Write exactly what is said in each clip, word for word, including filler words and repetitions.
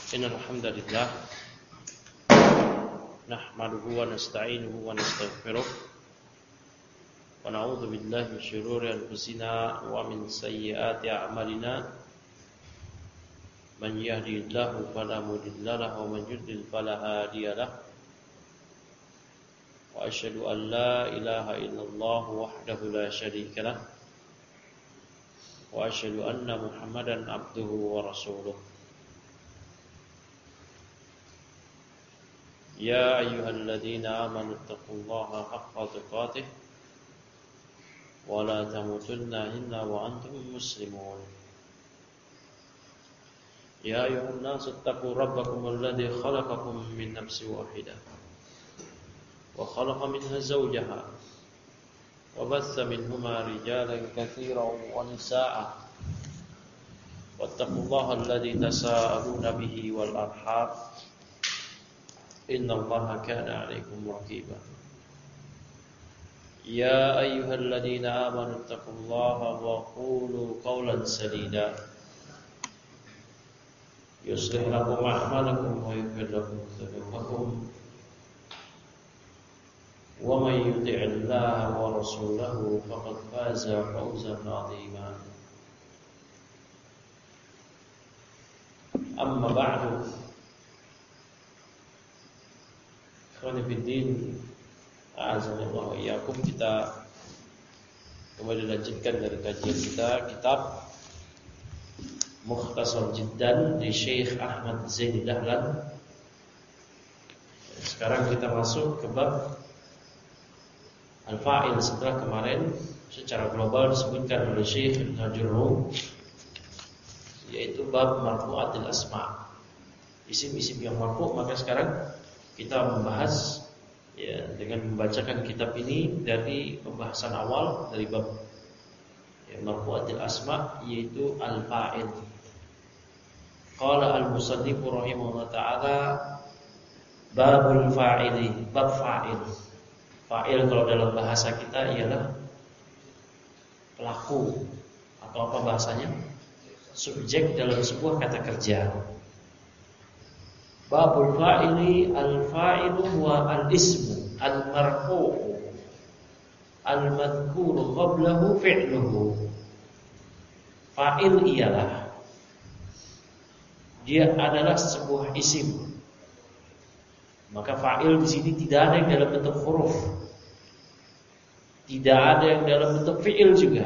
Innal hamdalillah nahmaduhu wa nasta'inuhu wa nastaghfiruh wa na'udzu billahi min shururi anfusina wa min sayyiati a'malina man yahdihillahu fala mudilla lahu wa man yudlil fala hadiya lahu wa asyhadu an la ilaha illallah wahdahu la syarika lahu wa asyhadu anna Muhammadan abduhu wa rasuluh. Ya ayyuhalladzina amanu taqullaha haqqa tuqatih wa la tamutunna illa wa antum muslimun. Ya ayyuhan nasu taqu rabbakum alladzi khalaqakum min nafsin wahidah wa khalaqa minha zawjaha wa batha minhuma rijalan katsiran wa nisaa'a wattaqullaha alladzi tasaaluna bihi wal arham innallaha kana 'alaykum raqiba. Ya ayyuhalladzina amanu taqullaha wa qulu qawlan sadida yuslih lakum a'malakum wa yaghfir lakum dhunubakum wa man yuti'illaha wa rasulahu faqad faza fawzan 'azima. Amma ba'du. Khonifuddin a'azallahu wa iyyakum, kita kembali lanjutkan dari kajian kita kitab Mukhtasar Jiddan di Syekh Ahmad Zain Dahlan. Sekarang kita masuk ke bab Al-Fa'il. Setelah kemarin secara global disebutkan oleh Syekh Ibn Jurhum, yaitu bab marfu'atil asma', isim-isim yang marfu'. Maka sekarang kita membahas ya, dengan membacakan kitab ini dari pembahasan awal dari bab ya, marfu'atil asma', yaitu al-fa'il. Qala al-musannif rahimahullah ta'ala babul fa'ili, bab fa'il. Fa'il kalau dalam bahasa kita ialah pelaku, atau apa bahasanya? Subjek dalam sebuah kata kerja. Babul fa'ili, al-fa'ilu huwa al-ismu al-marfu'u al-madhkuru qablahu fi'luhu. Fa'il ialah, dia adalah sebuah isim. Maka fa'il di sini tidak ada yang dalam bentuk huruf, tidak ada yang dalam bentuk fi'il juga.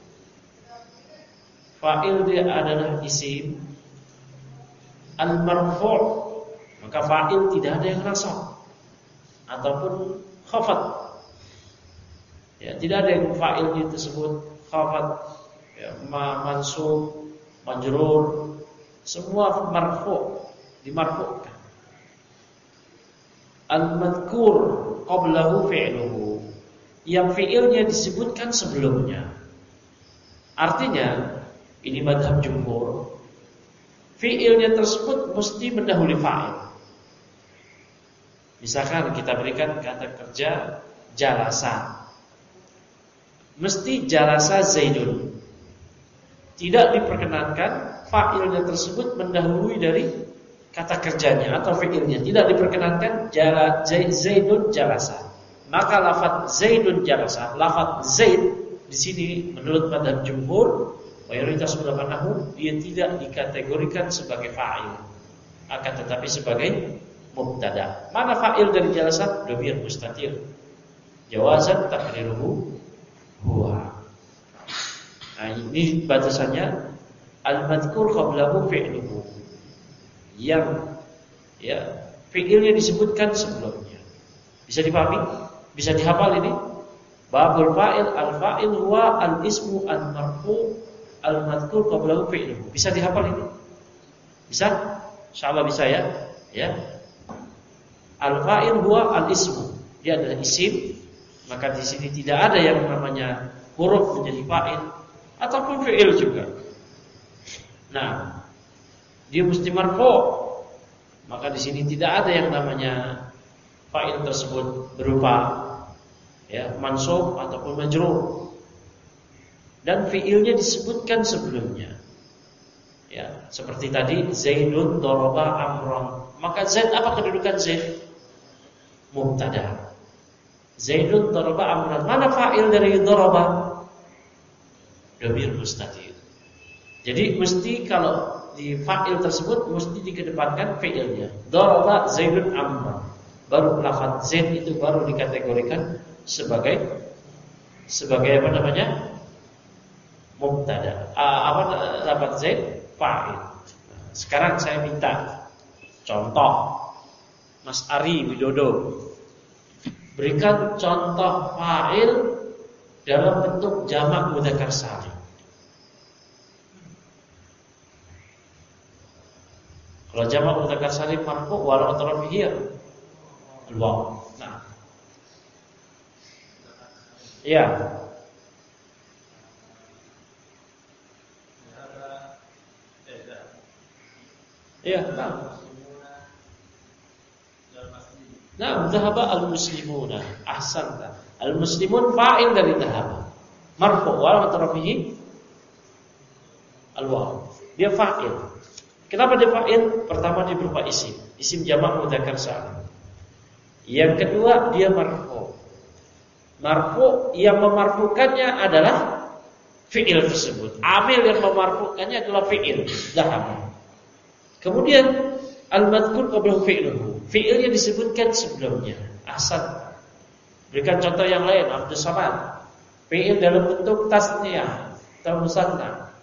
Fa'il dia adalah isim al-marfu'. Maka fa'il tidak ada yang nasab ataupun khafat. Ya, tidak ada yang fa'ilnya tersebut khafat, ya, mansub, majrur, semua marfu', dimarfu'kan. Al-madhkur qablahu fi'luhu, yang fi'ilnya disebutkan sebelumnya. Artinya, ini madhab jumhur, fi'ilnya tersebut mesti mendahului fa'il. Misalkan kita berikan kata kerja jalasa, mesti jalasa Zaidun. Tidak diperkenankan fa'ilnya tersebut mendahului dari kata kerjanya atau fi'ilnya. Tidak diperkenankan jala, Zaidun jalasa. Maka lafaz Zaidun jalasa, lafaz Zaid di sini menurut madhab jumhur, mayoritas ulama nahwu, dia tidak dikategorikan sebagai fa'il, akan tetapi sebagai mubtada. Mana fa'il dari jalasa? Dhamir mustatir, jawazan takdiruhu huwa. Nah, ini batasannya al-madhkur qablahu fi'luhu, yang ya fi'ilnya disebutkan sebelumnya. Bisa dipahami? Bisa dihafal ini? Babul fa'il, al-fa'il huwa al-ismu al-marfu' al-madhkur qablahu fi'luhu. Bisa dihafal ini? Bisa? Insyaallah bisa ya. Ya. Al-fa'il huwa al-ismu. Dia adalah isim, maka di sini tidak ada yang namanya huruf menjadi fa'il ataupun fi'il juga. Nah, dia mesti marfu'. Maka di sini tidak ada yang namanya fa'il tersebut berupa ya mansub ataupun majrur. Dan fi'ilnya disebutkan sebelumnya. Ya, seperti tadi Zaidun daraba Amran. Maka Zaid apa kedudukan Zaid? Mubtada. Zaidun daraba Amran. Mana fa'il dari daraba? Dhamir mustatir. Jadi mesti kalau di fa'il tersebut mesti dikedepankan fi'ilnya. Daraba Zaidun Amran. Baru lafaz Zaid itu baru dikategorikan sebagai sebagai apa namanya? Mubtada. Apa lafaz Zaid? Fa'il. Sekarang saya minta contoh Mas Ari Widodo, berikan contoh fa'il dalam bentuk jamak mudzakkar salim. Kalau jamak mudzakkar salim marfu wal atrafihi al-waw. Nah. Ya. Ya, nah. Nah, dhahaba al-muslimuna. Ahsanta. Al-muslimun fa'il dari dhahaba. Marfu wa atrafihi al-waw. Dia fa'il. Kenapa dia fa'il? Pertama dia berupa isim, isim jamak mudzakkar salim. Yang kedua dia marfu. Marfu yang memarfukannya adalah fi'il tersebut. Amil yang memarfukannya adalah fi'il dhahaba. Kemudian al-madhkur qablahu fi'luhu. Fi'ilnya disebutkan sebelumnya. Ahsan. Berikan contoh yang lain. Abdus Samad. Fi'il dalam bentuk tasniyah atau musanna.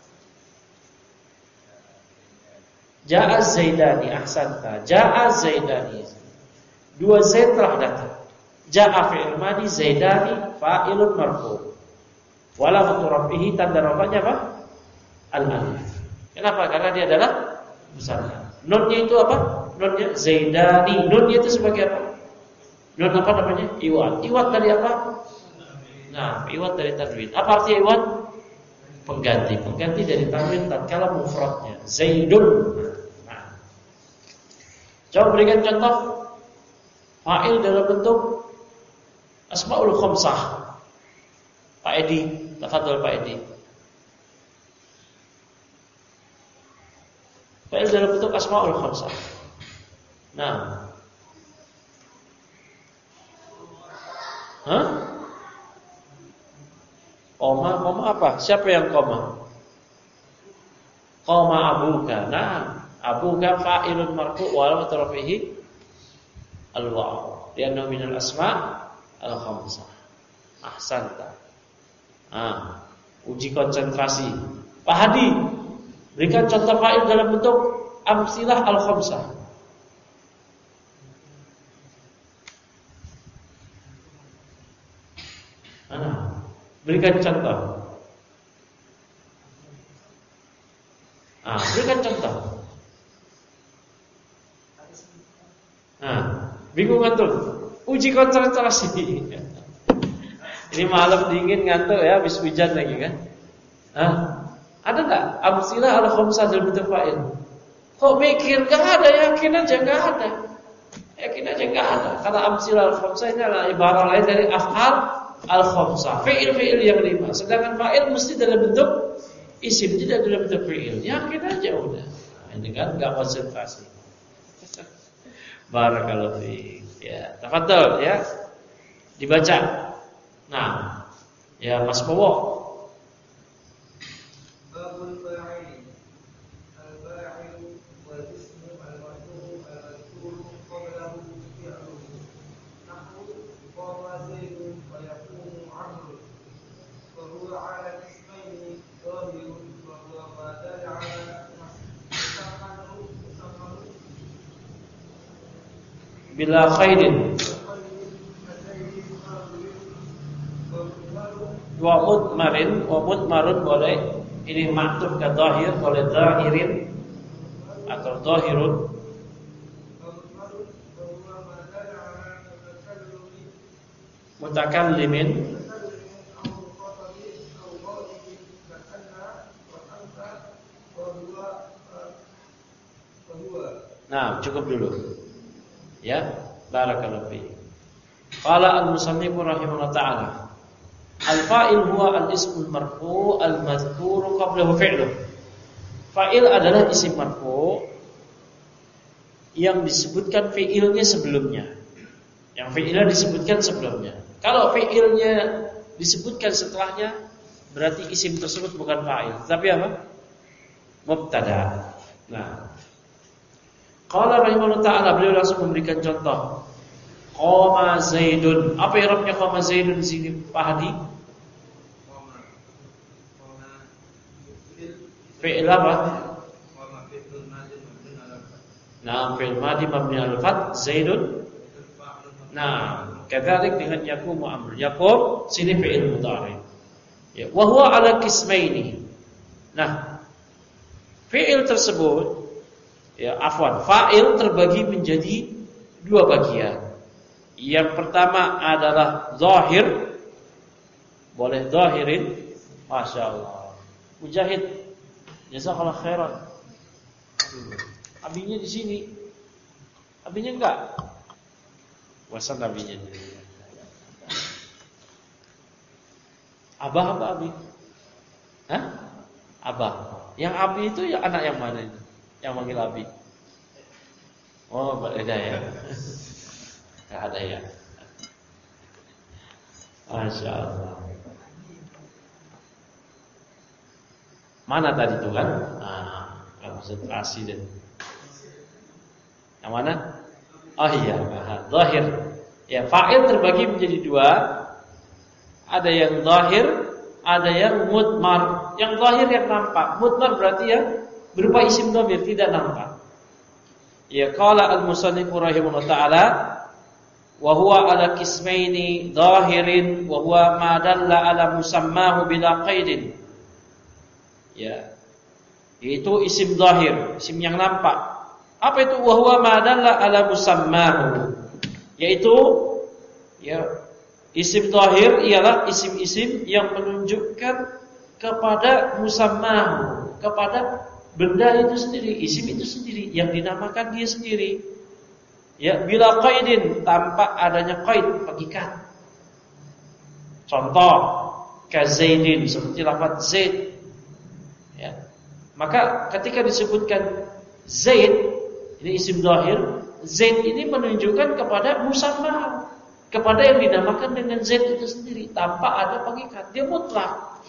Ja'a Zaidani. Ahsanta. Ja'a Zaidani. Dua Zaid telah datang. Ja'a fi'il madi, Zaidani fa'ilun marfu. Wala muturafihi tanda rafanya apa? Al-alif. Kenapa? Karena dia adalah musanna. Nunnya itu apa? Nunnya Zaidani. Nunnya itu sebagai apa? Nun apa namanya? Iwat. Iwat dari apa? Nah, iwat dari tanwin. Apa artinya iwat? Pengganti. Pengganti dari tanwin tatkala mufradnya. Zaidun. Nah. Coba berikan contoh fa'il dalam bentuk asmaul khamsah. Pak Edi, tafadhol Pak Edi. Fa'il dalam bentuk asmaul khamsah. Nah. Hah? Koma, koma apa? Siapa yang koma? Koma abuka. Nah, abuka fa'ilun marfu' wa alamat rafihi al-waw. Lianna minal asma' al-khamsah. Ahsanta. Ah, uji konsentrasi. Pak Hadi, berikan contoh fa'il dalam bentuk amsilah al-khamsah. Mana? Berikan contoh. Ah, berikan contoh. Ah, bingung ngantuk. Uji konsentrasi. Ini malam dingin ngantuk ya, habis hujan lagi kan? Ah, ada enggak amsilah al-khamsah dalam bentuk fa'il? Kok mikir? Enggak ada, yakin aja enggak ada. Yakin aja enggak ada. Karena amsilah al-khamsah ini adalah ibarat lain dari af'al al-khamsah, fi'il-fi'il yang lima. Sedangkan fa'il mesti dalam bentuk isim, tidak dalam bentuk fi'il. Yakin aja udah. Nah, ini kan enggak konsentrasi. Barakallahu fiik. Ya, tafadhol ya. Dibaca. Nah, ya Mas Bowo. Babul fa'il. Al-fa'il wal ismu al-marfu' al-mazkur qablahu fi'luhu. Nahwu qama Zaidun wa yaqumu 'Amrun. Wa huwa 'ala ismaini dhahirun wa huwa ma dalla 'ala musammahu musammahu Bila khairin wa mudmarin, wa mudmarun boleh. Ini maktub ke dhahir, boleh dhahirin atau dhahirun. Mutakallimin. Nah, cukup dulu. Ya, barakallahu fi. Qala al-musannif rahimahullah ta'ala. Al-fa'il huwa al-ismul marfu' al-madhkur qablahu fi'luh. Fa'il adalah isim marfu yang disebutkan fi'ilnya sebelumnya. Yang fi'ilnya disebutkan sebelumnya. Kalau fi'ilnya disebutkan setelahnya, berarti isim tersebut bukan fa'il, tapi apa? Mubtada. Nah, qala rahimahullah ta'ala, beliau langsung memberikan contoh. Qama Zaidun. Apa i'rabnya qama Zaidun di sini, Pak Hadi? Fi'il apa? Nah, fi'il madi mabni al fath, Zaidun. Nah, kadzalik dengan yaqumu amr. Yaqum sini fi'il mudhari. Ya, wa huwa ala qismaini. Nah, fi'il tersebut, ya afwan, fa'il terbagi menjadi dua bagian. Yang pertama adalah zahir. Boleh zahirin. Masya Allah. Mujahid, jazakallah khairan. Abinya di sini. Abinya enggak? Wasan abinya. Abah apa abi? Hah? Abah. Yang abi itu ya anak yang mana itu? Yang manggil abi. Oh, berbeda ya. Enggak ada ya. Masya Allah. Mana tadi itu kan? Ah, konsentrasi dan. Yang mana? Oh iya, zahir. Ya, fa'il terbagi menjadi dua. Ada yang zahir, ada yang mudmar. Yang zahir yang nampak. Mudmar berarti yang berupa isim dhamir, tidak nampak. Ya, qala al-musannif rahimahullah ta'ala, wa huwa ala qismaini zahirin wa huwa ma dalla ala musammahu bila qaidin. Ya. Itu isim zahir, isim yang nampak. Apa itu wa huwa ma dalla ala musammahu? Yaitu ya, isim zahir ialah isim-isim yang menunjukkan kepada musammahu, kepada benda itu sendiri, isim itu sendiri yang dinamakan dia sendiri. Ya, bila qaidin, tanpa adanya qaid, pengikat. Contoh, ka Zaidin, seperti lafaz Zaid. Ya. Maka ketika disebutkan Zaid, ini isim zahir, Zaid ini menunjukkan kepada musamma, kepada yang dinamakan dengan Zaid itu sendiri, tanpa ada pengikat, dia mutlak.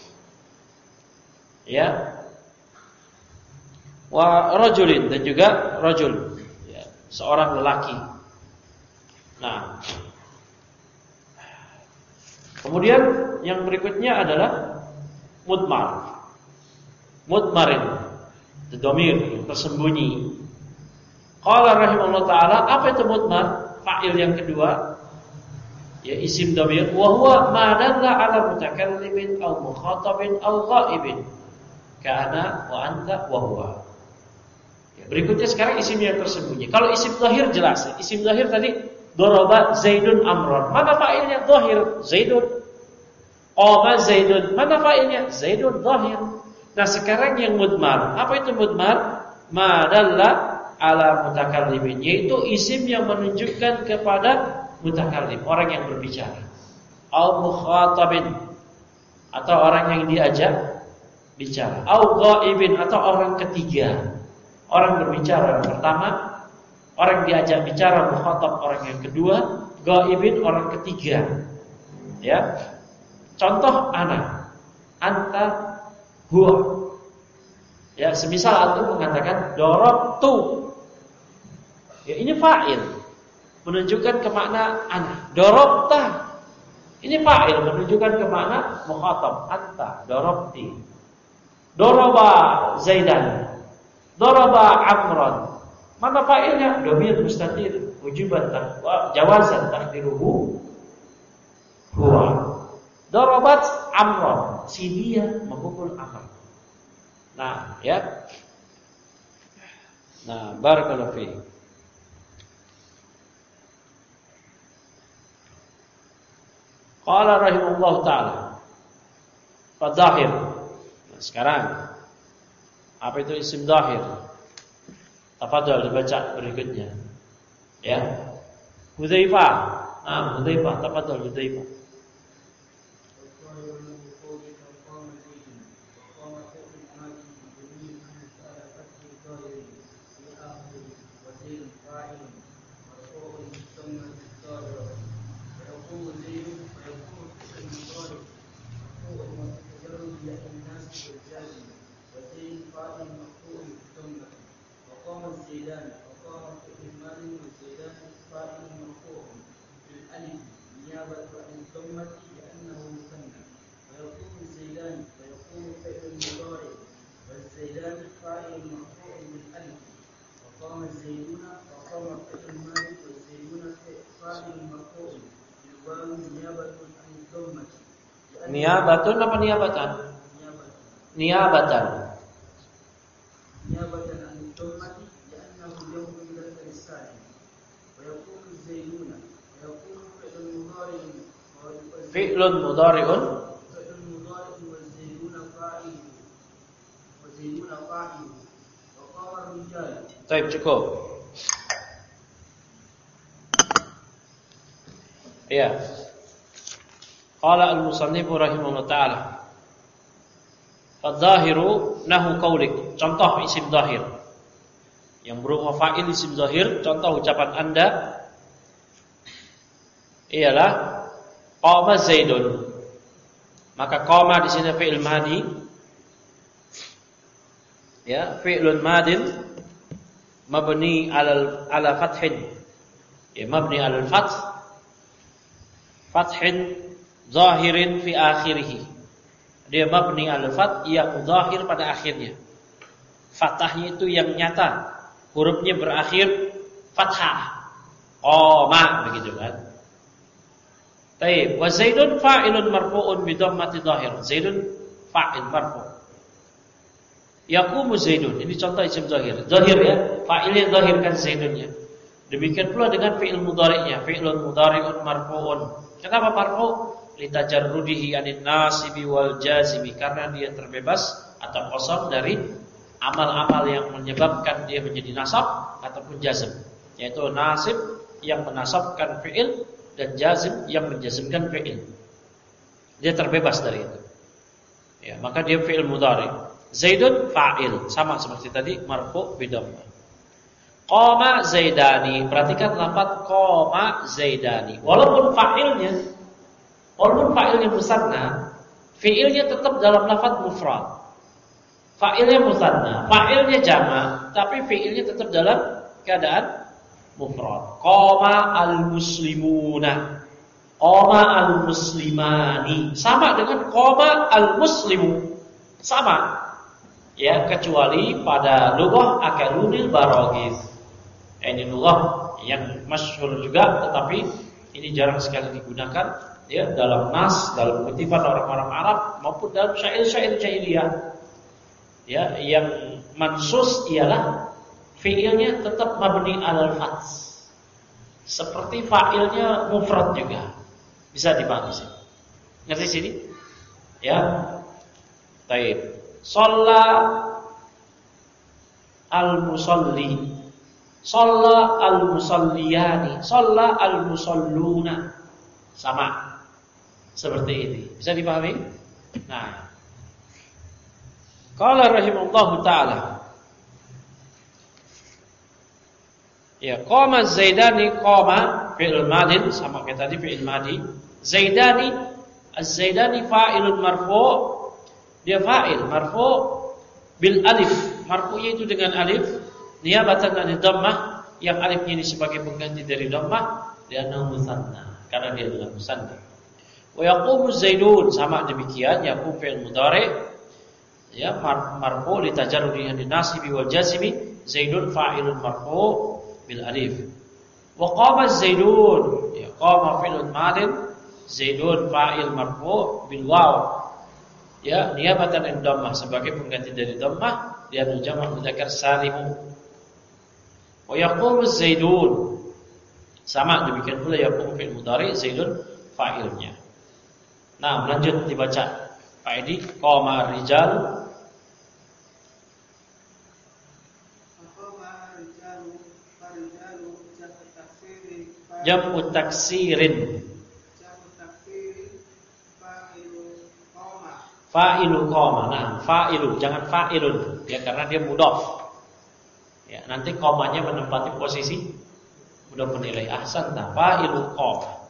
Ya. Wa rajulin, dan juga rajul, ya, seorang lelaki. Nah, kemudian yang berikutnya adalah mudmar. Mudmarin, dhamir yang tersembunyi. Qala rahimahullah ta'ala, apa itu mudmar? Fa'il yang kedua, ya isim dhamir, wa huwa ma dalla ala mutakallimin aw mukhatabin aw ghaibin. Kana wa anta wa huwa. Ya, berikutnya sekarang isim yang tersembunyi. Kalau isim zahir jelas, ya. Isim zahir tadi daraba Zaidun amron. Mana fa'ilnya? Zahir, Zaidun. Qama Zaidun. Mana fa'ilnya? Zaidun zahir. Nah, sekarang yang mudmar. Apa itu mudmar? Ma dalla ala mutakallimin, yaitu isim yang menunjukkan kepada mutakallim, orang yang berbicara. Au mukhatabin, atau orang yang diajak bicara. Au ghaibin, atau orang ketiga. Orang berbicara yang pertama, orang diajak bicara, mukhatab orang yang kedua, ghaibin orang ketiga. Ya. Contoh ana, anta, huwa. Ya, semisal antum mengatakan darabtu. Ya, ini fa'il menunjukkan ke makna ana. Darabta. Ini fa'il menunjukkan ke makna mukhatab, anta, darabti. Daraba Zaidan. Daraba Amran. Mana fa'ilnya? Dhamir mustatir, wujuban taqwa, jawazan taqdiruhu huwa. Darabat Amran, si dia memukul Amr. Nah, ya. Nah, barakallahu fiik. Qala rahimahullah ta'ala, fadzahir. Nah, sekarang apa itu isim zahir? Tafadhol dibaca berikutnya. Ya. Hudzaifah. Nah, Hudzaifah, tafadhol Hudzaifah. الزيدان وقام فعل الماضي والزيدان فاعل مرفوع بالالف نيابة عن الضمة لأنه مثنى ويقوم الزيدان ويقوم فعل المضارع والزيدان فاعل مرفوع بالالف وقام الزيدون وقام فعل الماضي والزيدون فاعل مرفوع بالواو نيابة عن الضمة Niyabatun apa niabatan? Niabatan. نيابة عن الضمة لأنه يوم مذكر السالم ويقوم الزيدون ويقوم فعل المضارع فعل مضارع فعل المضارع والزيدون فاعل والزيدون فاعل وقام الرجال. طيب cukup. Ya. Qala al-musannif rahimahullah ta'ala. Fadzahiru nahu qaulik. Contoh isim zahir. Yang berupa fa'il isim zahir, contoh ucapan Anda ialah qama Zaidun. Maka qama di sini fi'il madi. Ya, fi'lun madin mabni 'ala ala fathin. Ya, mabni 'ala al-fath. Fathin zahirin fi akhirih. Dia mabni al-fath yang zahir pada akhirnya. Fathahnya itu yang nyata. Hurufnya berakhir fathah. Qama begitu kan. Baik, wa Zaidun fa'ilun marfu'un bi dhammati zahir. Zaidun fa'il marfu'. Yaqumu Zaidun. Ini contoh isim zahir. Zahir ya, fa'ilnya zahir kan Zaidunnya. Demikian pula dengan fi'il mudhari'nya, fi'lun mudhari'un marfu'un. Kenapa marfu'? Litajarrudihi anin nasibi wal jazimi, karena dia terbebas atau kosong dari amal-amal yang menyebabkan dia menjadi nasab ataupun jazm, yaitu nasib yang menasabkan fi'il dan jazm yang menjazmkan fi'il. Dia terbebas dari itu. Ya, maka dia fi'il mudhari. Zaidun fa'il, sama seperti tadi marfu' bidhamma. Qama Zaidani, perhatikan lafaz qama Zaidani. Walaupun fa'ilnya Walaupun fa'ilnya musanna, fi'ilnya tetap dalam lafaz mufrad. Fa'ilnya musanna, fa'ilnya jama', tapi fi'ilnya tetap dalam keadaan mufrad. Qama al-muslimuna, qama al-muslimani, sama dengan qama al-muslimu. Sama. Ya, kecuali pada lughah akalunil baraghiz. Ini lughah yang masyhur juga, tetapi ini jarang sekali digunakan. Ya, dalam nas, dalam kutipan orang-orang Arab maupun dalam syair-syair jahiliyah. Ya, yang mansus ialah fi'ilnya tetap mabni alal fath. Seperti fa'ilnya mufrad juga. Bisa dipahami sih. Ngerti sini? Ya. Baik. Shalla al-musalli. Shalla al-musalliyani. Shalla al-musalluna. Sama. Seperti ini. Bisa dipahami? Nah. Qala rahimahullahu ta'ala. Ya, qama Zaidani, qama fi'il madin, sama kayak tadi fi'il madi. Zaidani, az-Zaidani fa'ilun marfu'. Dia fa'il marfu' bil alif. Marfu'nya itu dengan alif, niyabatan dari dhammah, yang alifnya ini sebagai pengganti dari dhammah, dia musanna, karena dia adalah musanna. Wa yaqumu Zaidun, sama demikian, yaqum fi'il mudhari' ya marfu' li tajarrudihi an nasibi wal jazmi. Zaidun fa'ilun marfu' bil alif. Wa qama Zaidun, ya qama fi'lun madin, Zaidun fa'il marfu' bil waw. Ya, niyabatan an dhammah, sebagai pengganti dari dhammah, dia jamak mudzakkar salim. Wa yaqumu Zaidun, sama demikian pula yaqum fi'il mudhari', Zaidun fa'ilnya. Nah, lanjut dibaca. Pak Edi, qama rijal. Qama rijalu, farijalu jamu taksirin. Jamu taksirin. Jamu taksirin fa'ilu qama. Fa'ilu qama. Nah, fa'ilu, jangan fa'ilun, ya, karena dia mudhaf. Ya, nanti komanya menempati posisi mudah menilai ahsan. Nah, fa'ilu qama.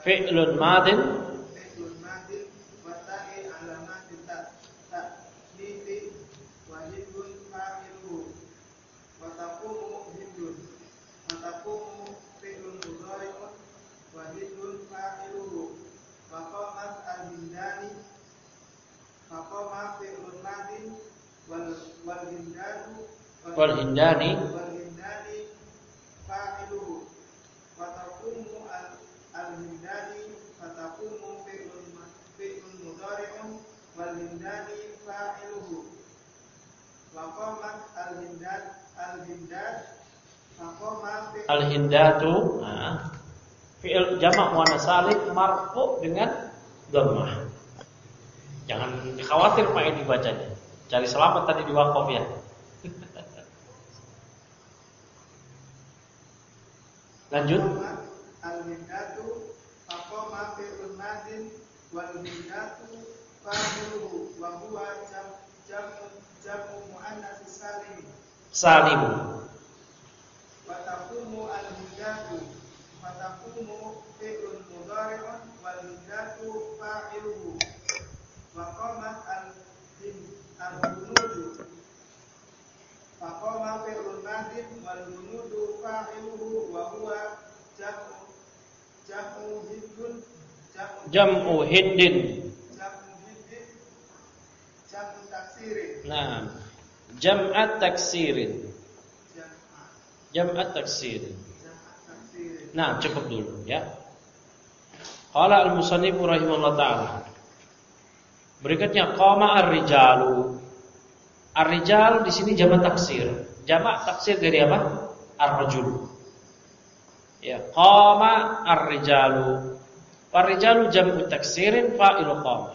fi'lun madin fi'lun madin wa ta'i alamatin ta ta'lifi wa hindun fa'iluhu wa taqumu hindun wa taqumu fi'lun mudhari'un wa hindun fa'iluhu wa qamat al-hindani wa qama fi'lun madin wal wal hindanu wal hindani wal hindani fa'iluhu wa taqumu al-hindani wa taqumu fi'lun fi'lun mudhari'un wal hindani fa'iluhu wa qamat al-hindan al-hindan wa qama fi'lun al-hindatu. Nah, fi'il jamak muannas salim marfu dengan dhammah. Jangan khawatir Pak ini bacanya. Cari selamat tadi di wakaf ya. Lanjut. al-hindatu faqama fi'lun madin wal hindatu fa'iluhu wa huwa jam jamu jamu muannas salim Salim. wa taqumu al-hindatu wa taqumu fi'lun mudhari'un wal hindatu fa'iluhu wa qamat al-hunudu fa qama fi'lun madin wal hunudu fa'iluhu wa huwa jamu jamu hindun jamu Jam'u hindin. jamu hindin jamu taksirin Nah, jam'at taksirin. jamu Jam'at taksirin. jamu taksirin Nah, cukup dulu ya. Qala al-musannif rahimahullah taala. Berikutnya qama ar-rijalu. Ar-rijal di sini jamak taksir. Jamak taksir dari apa? Ar-rajul. Ya, qama ar-rijalu. Ar-rijalu jam'u taksirin fa'ilu qama.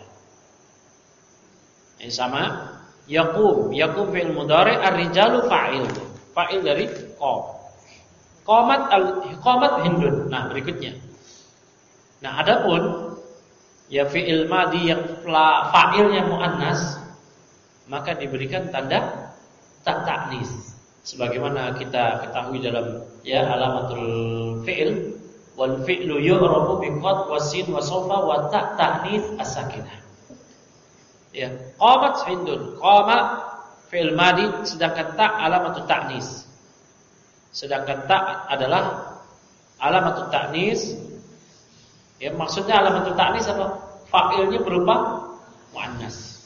Ini sama. Yaqum, yaqum fi'il mudhari', ar-rijalu fa'il. Fa'il dari qam. Qamat al-qamat hindun. Nah, berikutnya. Nah, adapun ya fi'il madhi yang fa'ilnya muannas, maka diberikan tanda tak ta'nis. Sebagaimana kita ketahui dalam ya alamatul fi'il, wal fi'lu yu'rabu bi qad wa sin wa sawfa wa ta' ta'nis as-sakinah. Ya, qamat hindun, qama fi'il madhi sedangkan ta' alamatul ta'nis. Sedangkan ta' adalah alamatul ta'nis. Ya, maksudnya alamatul ta'nis apa? Fa'ilnya berupa muannas.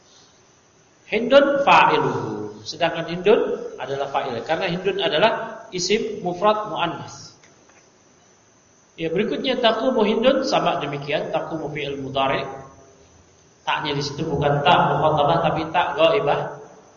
Hindun fa'iluhu. Sedangkan hindun adalah fa'il karena hindun adalah isim mufrad muannas. Ya, berikutnya taqumu hindun sama demikian, taqumu fi'il mudhari'. Ta'nya di situ bukan ta' mukhatabah tapi ta' ghaibah.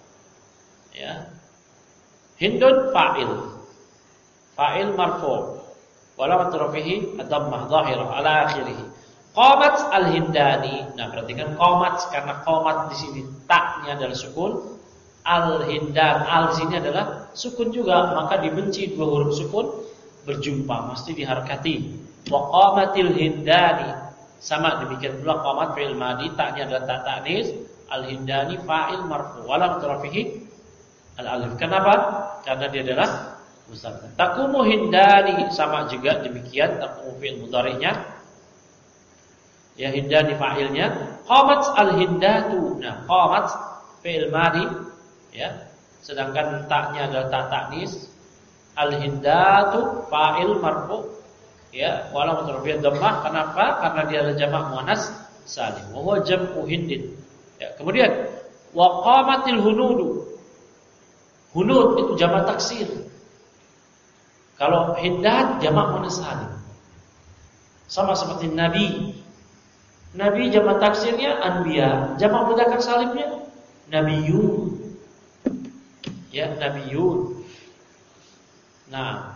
Ya. Hindun fa'il. Fa'il marfu'. Walamat rafihi ad-dhammah dhahirah ala akhirih. Qamat al-hindani. Nah, perhatikan qamat karena qamat di sini taknya adalah sukun. Al-hindan, al sini adalah sukun juga, maka dibenci dua huruf sukun berjumpa mesti diharakati. Wa qamatil hindani. Sama demikian pula qamat fi'il madhi taknya adalah ta ta'nis, al-hindani fa'il marfu. Walamat rafihi al-alif. Kenapa? Karena dia adalah musanna. Taqumu hindani sama juga demikian, taqumu fi'il mudhari'nya. Ya, hindani fa'ilnya. Qamat al-hindatu. Nah, qamat fi'il madhi ya. Sedangkan taknya adalah ta ta'nis. Al-hindatu fa'il marfu. Ya, walaupun terbiat dhammah. Kenapa? Karena dia adalah jamak muannas salim. Wa huwa jam'u hindin. Ya, kemudian wa qamatil hunudu. Hunud itu jamak taksir. Kalau hindat jamak muannas salim. Sama seperti nabi. Nabi jamak taksirnya anbiya, jamak mudzakkar salimnya nabiyun. Ya, nabiyun. Nah,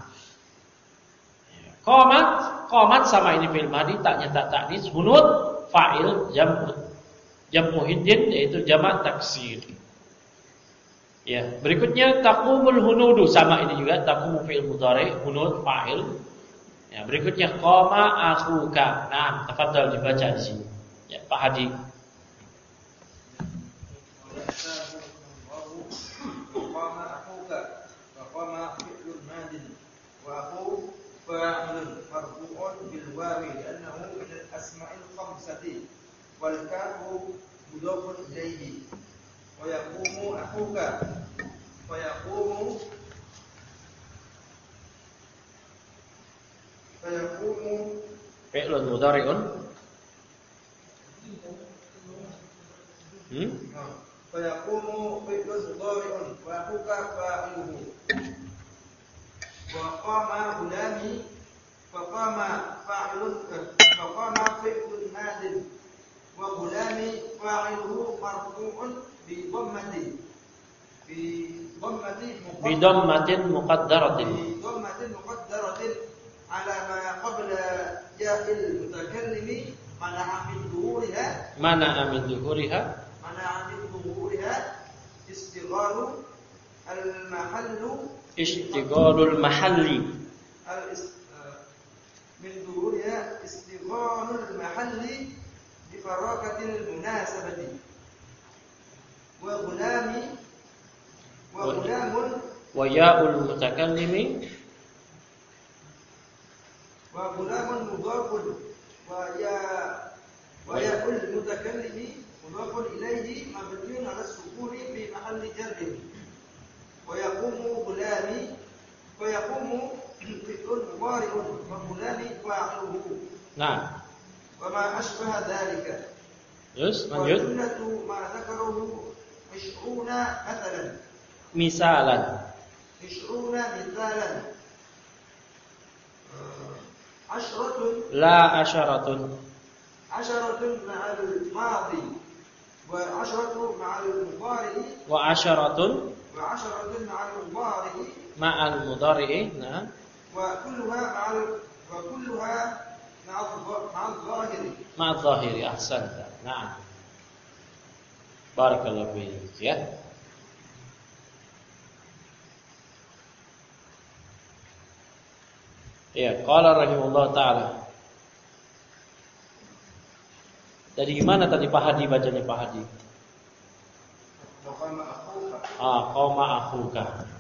qamat, qamat sama ini fi'il madhi taknya ta ta'nis, hunud fa'il jam'u jam'u hindin yaitu jamak taksir. Ya, berikutnya taqumul hunudu sama ini juga taqumu fi'il mudhari, hunud fa'il. Ya, berikutnya qama akhuka. Nah, tafadhal dibaca di sini. Ya, Pak Hadi. qama akhuka wa qama fi'lun madin wa aqu fa'ilun marfu'un bil wawi li'annahu wal kafu mudhafun ilayhi wa yaqumu akhuka wa yaqumu fa yaqumu fi'lun mudhari'un hmm? fa yaqumu fi'lun mudhari'un wa akhuka fa'iluhu wa qama gulami fa qama fa'ilun fa qama fi'lun madin wa gulami fa'iluhu marfu'un bi dhammatin bi dhammatin bi dhammatin muqaddaratin bi dhammatin muqaddaratin ala ma qabla ya'il mutakallimi mana'a min dhuhuriha mana'a min dhuhuriha mana'a min dhuhuriha istighalu al-mahallu istighalul mahalli من ظهورها استغلال المحل بفراغة المناسبة وغلام وغلام وياء المتكلم وغلام مضاف وياء وياء المتكلم مضاف إليه مبني على السكون في محل جر ويقوم غلامي ويقوم فعل مضارع وغلام فاعله نعم وما أشبه ذلك terus lanjut وجملة ما ذكره عشرون مثلا misalan عشرون مثالا عشرة la asharatun عشرة مع الماضي وعشرة مع المضارع wa asharatun وعشرة مع المضارع ma'al mudhari'i nah وكلها مع ال- وكلها مع الظ- مع الظاهر ma'al zahiri ahsanta na'am barakallahu fiik ya ya qala rahimahullah taala dari gimana tadi Pak Hadi bacanya Pak Hadi وقام أخوك ah qoma akhuka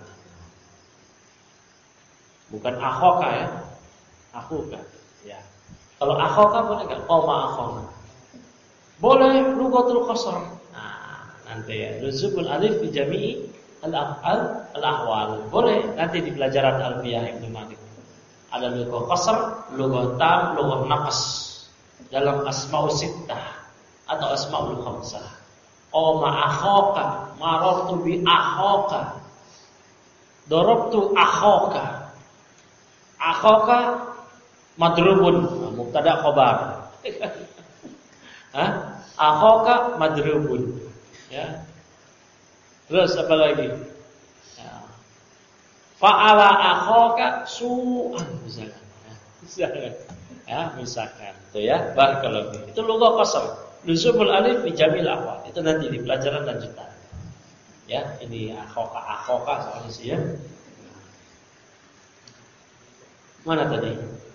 bukan akhoka ya akhuka ya kalau akhoka boleh enggak qoma akhoka boleh lughatul qasr nah nanti ya luzumul alif fi jami'i al-af'al al-ahwal boleh nanti di pelajaran alfiyah Ibnu Malik ada lugha qasr lugha tam lugha naqs dalam asmaul sittah atau asmaul khamsah qoma akhoka marartu bi akhoka darabtu akhoka akhoka madrubun mubtada khabar Hah? Akhoka madrubun ya terus apa lagi ya. Fa'ala akhoka su'an misalkan ya. misalkan ya misalkan itu ya barakallahu fiik itu lugha qasr luzumul alif fi jamil ahwal itu nanti di pelajaran lanjutan ya ini akhoka akhoka soalnya sih ya mana tadi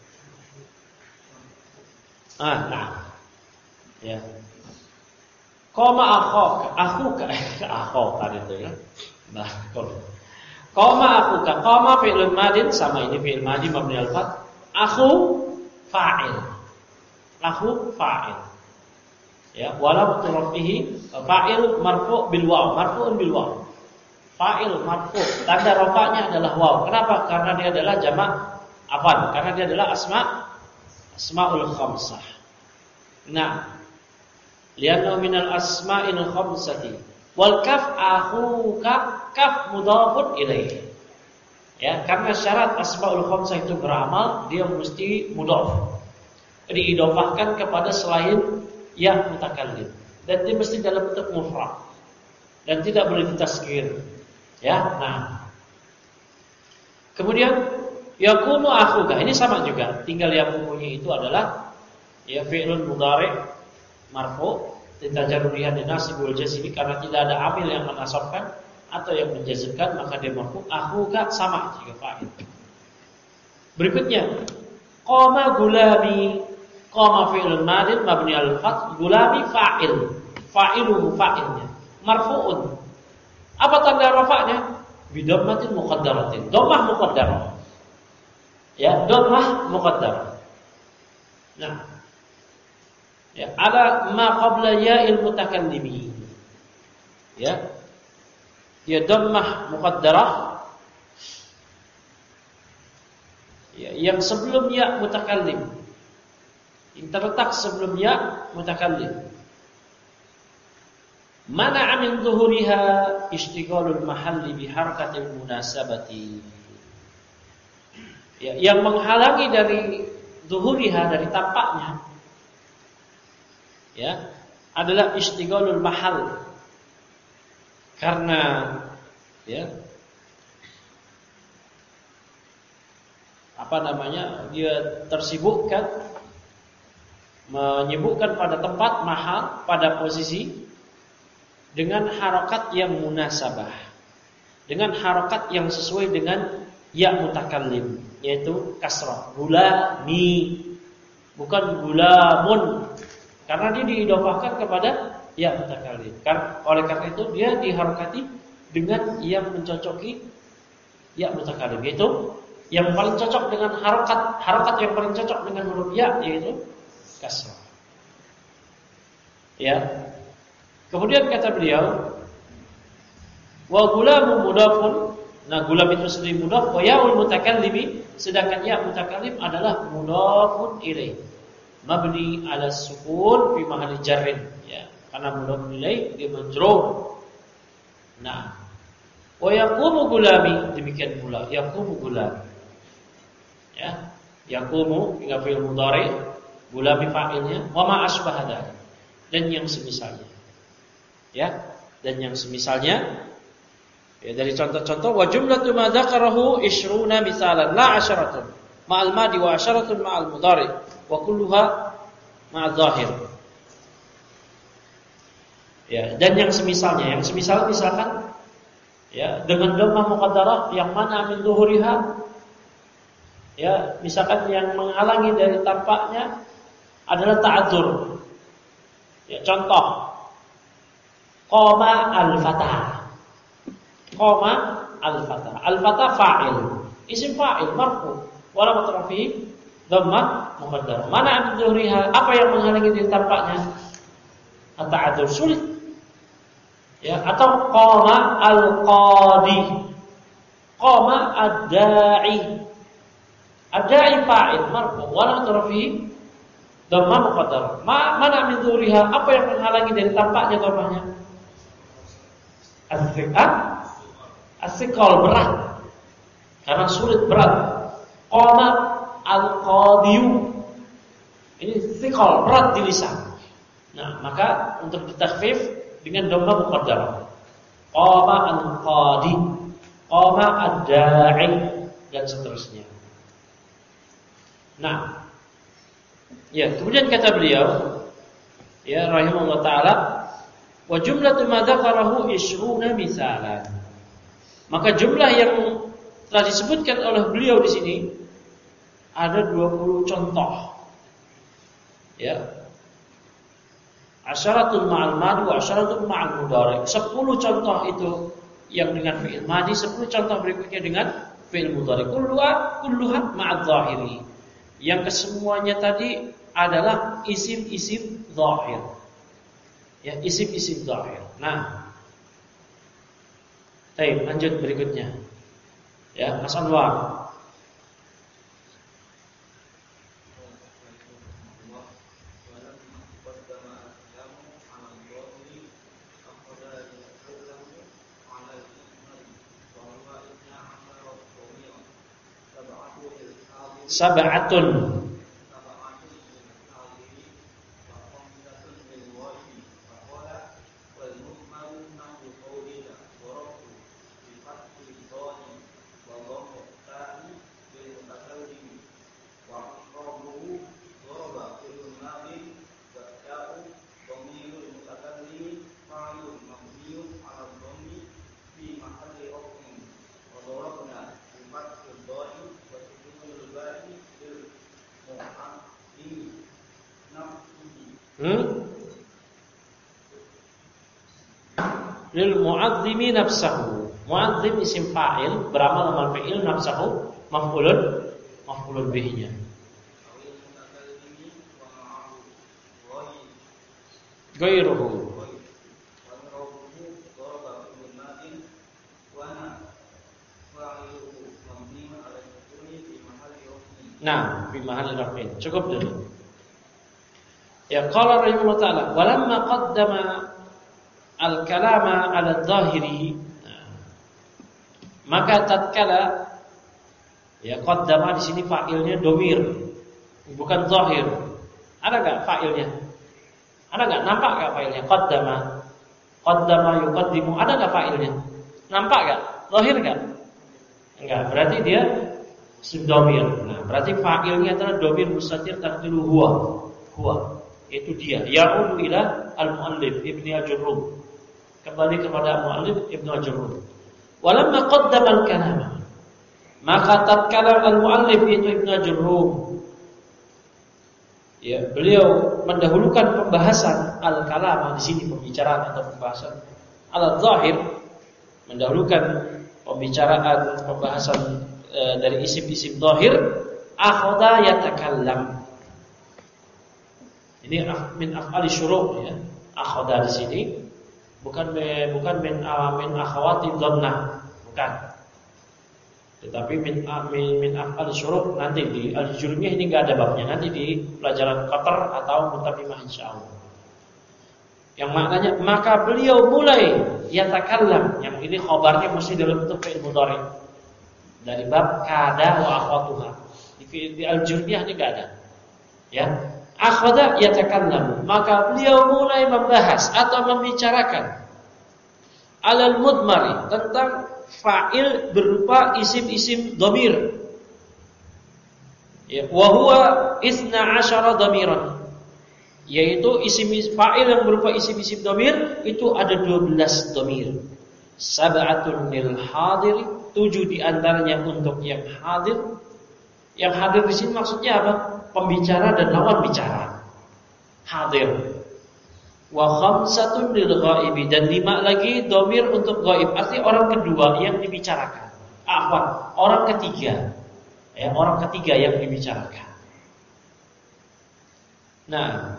ah nah ya qoma akhoka akhuka akhoka itu ya nah kalau qoma akhuka qoma fi'lun madin sama ini fi'il madi mabni al fath akhu fa'il akhu fa'il ya wala rafihi fa'il marfu' bil waw marfu'un bil waw fa'il marfu' tanda rafa'nya adalah waw kenapa karena dia adalah jamak apa karena dia adalah asma asmaul khamsah nah lianna minal asma'il khamsati wal kaf akhuka kaf mudhafun ilaih ya karena syarat asmaul khamsah itu beramal dia mesti mudhaf diidhofahkan kepada selain yang mutakallim dan dia mesti dalam bentuk mufrad dan tidak boleh ditaskir ya nah kemudian yakunu akhuka ini sama juga tinggal yang umumnya itu adalah ya fi'lun mudhari' marfu' ditajarruriha dinasibul jazmi karena tidak ada amil yang menasabkan atau yang menjazmkan maka dia marfu' akhuka sama jika fa'il berikutnya qama gulami qama fi'lun madin mabni al fath gulami fa'il fa'iluhu fa'ilnya marfu'un apa tanda rafa'nya bi dhammatin muqaddaratin dhammah muqaddarah ya dhammah muqaddarah nah Ya, ala ma qabla ya'il mutakallimi. Ya. Dia dhammah muqaddarah. Ya, yang sebelum ya mutakallim. Yang terletak sebelum ya mutakallim. Mana'a min zuhuriha ishtighalul mahalli bi harakatil munasabati. Ya, yang menghalangi dari zuhuriha, dari tampaknya, ya, adalah ishtighalul mahal. Karena ya apa namanya? Dia tersibukkan menyibukkan pada tempat mahal, pada posisi dengan harakat yang munasabah, dengan harakat yang sesuai dengan ya mutakallim, yaitu kasrah. Gulami, bukan gulamun, karena dia diidhofahkan kepada ya mutakallim. Oleh karena itu dia diharakati dengan yang mencocoki ya mutakallim, yaitu yang paling cocok dengan harakat, harakat yang paling cocok dengan huruf ya, yaitu kasrah. Ya. Kemudian kata beliau, wa gulamu mudhafun. Nah, gulam itu sendiri mudhaf, wa ya'ul mutakallimi, sedangkan ya mutakallim adalah mudhafun ilaih, mabni ala sukun fi mahalli jarrin. Ya, karena mudhaf ilaih dia majrur. Nah, wa yaqumu gulami, demikian pula yaqumu gulami. Ya, yaqumu hingga fi'il mudhari, gulami fa'ilnya, wa ma asbaha dzalik, dan yang semisalnya. Ya, dan yang semisalnya. Ya, dari contoh-contoh, wa jumlatu ma dzakarahu ishruna misalan la asharatun ma'al madi wa asharatun ma'al mudhari wa kulluha ma'adh dhahir. Ya, dan yang semisalnya, yang semisal misalkan ya dengan dhammah muqaddarah yang mana min dhuhuriha, ya, misalkan yang menghalangi dari tampaknya adalah ta'adzur. Ya, contoh qama al-fatah. Qama al-fatah. Al-fatah fa'il. Isim fa'il marfu. Wa alamat rafi'i dhammah muqaddarah. Mana an dhuhriha? Apa yang menghalangi dari tampaknya? At-ta'adzur, sulit. Ya, atau qama al-qadi. Qama ad-da'i. Ad-da'i fa'il marfu. Wa alamat rafi'i dhammah muqaddarah. Mana min dhuhriha? Apa yang menghalangi dari tampaknya dhammahnya? As-siqal, as-siqal berat, karena sulit, berat. Qama al-qadiyu, ini siqal, berat di lisan. Nah, maka untuk ditakhfif dengan dhammah muqaddarah. Qama al-qadi, qama ad-da'i, dan seterusnya. Nah, ya, kemudian kata beliau, ya rahimahullah taala, wa jumlatu ma dzakarahu ishruna misalan. Maka jumlah yang telah disebutkan oleh beliau di sini ada dua puluh contoh. Ya. Asyaratun ma'al madi wa asyaratun ma'al mudhari. sepuluh contoh itu yang dengan fi'il madi, sepuluh contoh berikutnya dengan fi'il mudhari. Kulluha kulluha ma'adh dhahiri. Yang kesemuanya tadi adalah isim-isim zahir. Ya, isim-isim zahir. Nah, baik, lanjut berikutnya. Ya, Mas Anwar. Sab'atun. Hmm? Lil mu'azzimi nafsahu. Mu'azzim isim fa'il, beramal amal fi'il, nafsahu maf'ulun maf'ulun bihnya. Ghairuhu. Nah, fi mahal rafin. Cukup dulu. Ya qala rahimahullah taala, walamma qaddama al-kalama 'ala adh-dhahiri. Nah, maka tatkala ya qaddama di sini fa'ilnya domir, bukan zahir. Ada enggak fa'ilnya? Ada enggak? Nampak enggak fa'ilnya? Qaddama. Qaddama yuqaddimu. Ada enggak fa'ilnya? Nampak enggak? Zahir enggak? Enggak. Berarti dia subdomir. Nah, berarti fa'ilnya adalah domir mustatir taqdiru huwa. Huwa. Itu dia. Ya'udu ila al-muallif Ibnu Ajurrum. Kembali kepada muallif Ibnu Ajurrum. Walamma qaddama al-kalama. Maka tatkala al-muallif itu Ibnu Ajurrum, ya, beliau mendahulukan pembahasan al-kalama di sini, pembicaraan atau pembahasan al-zahir, mendahulukan pembicaraan pembahasan e, dari isim-isim zahir, akhadha yatakallam. Ini min af'ali syuru' ya. Akhadha di sini bukan bukan min min akhawati dhannah, bukan. Tetapi min min, min af'ali syuru' nanti di al-jurmiyah ini enggak ada babnya, nanti di pelajaran qatar atau mutammimah insyaallah. Yang maknanya maka beliau mulai yatakallam, yang ini khabarnya mesti dalam bentuk fi'il mudhari. Dari bab kada wa akhwatuha. Di, di al-jurmiyah ini enggak ada. Ya. Akhadha yatakallam, maka beliau mulai membahas atau membicarakan alal mudmari, tentang fa'il berupa isim-isim dhamir. Ya, wa huwa isna asyara dhamiran. Yaitu isim fa'il yang berupa isim-isim dhamir itu ada dua belas dhamir. Sab'atun lil hadir, tujuh di antaranya untuk yang hadir. Yang hadir di sini maksudnya apa? Pembicara dan lawan bicara. Hadir. Wa khamsatun lil ghaibi, dan lima lagi dhamir untuk ghaib, artinya orang kedua yang dibicarakan. Afwan, orang ketiga. Ya, orang ketiga yang dibicarakan. Nah,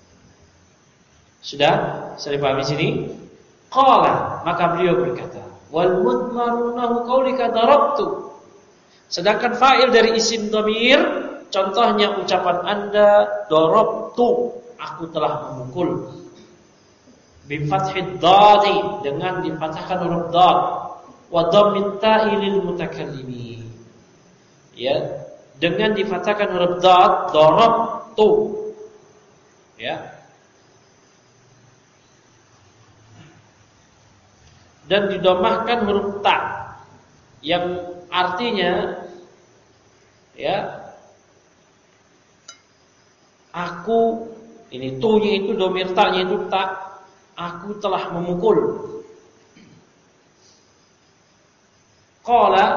sudah saya pahami sini. Qala, maka beliau berkata, wal mudmarunahu qaulika darabtu. Sedangkan fa'il dari isim dhamir, contohnya ucapan Anda darabtu, aku telah memukul. Bi fathid dadi, dengan difathahkan huruf dad, wa dhammit ta'i lil mutakallimi. Ya, dengan difathahkan huruf dad, darabtu. Ya. Dan didomahkan huruf ta, yang artinya ya, aku, ini tu-nya itu dhamir, ta-nya itu ta, aku telah memukul. Qala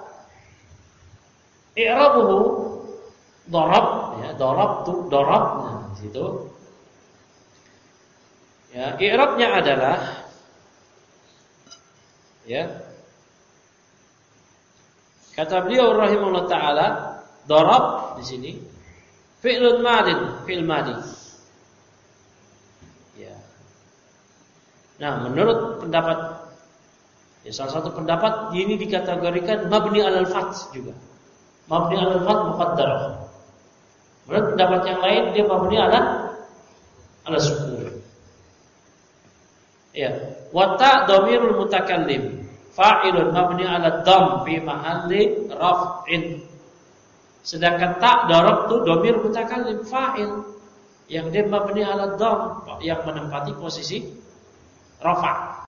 i'rabuhu darab, ya, darabtu, darab, nah di situ. Ya, i'rabnya adalah ya, kata beliau rahimahullah taala, darab di sini fi'lun madin, fi'il madi. Ya. Nah, menurut pendapat, ya, salah satu pendapat ini dikategorikan mabni alal fath juga. Mabni alal fath muqaddarah. Menurut pendapat yang lain dia mabni ala ala sukun. Ya, wa ta dhamirul mutakallim, fa'ilun mabni ala dham fi mahalli raf'in. Sedangkan ta darabtu dhamir mutakallim, fa'il yang dia mabni ala dham, yang menempati posisi rafa'.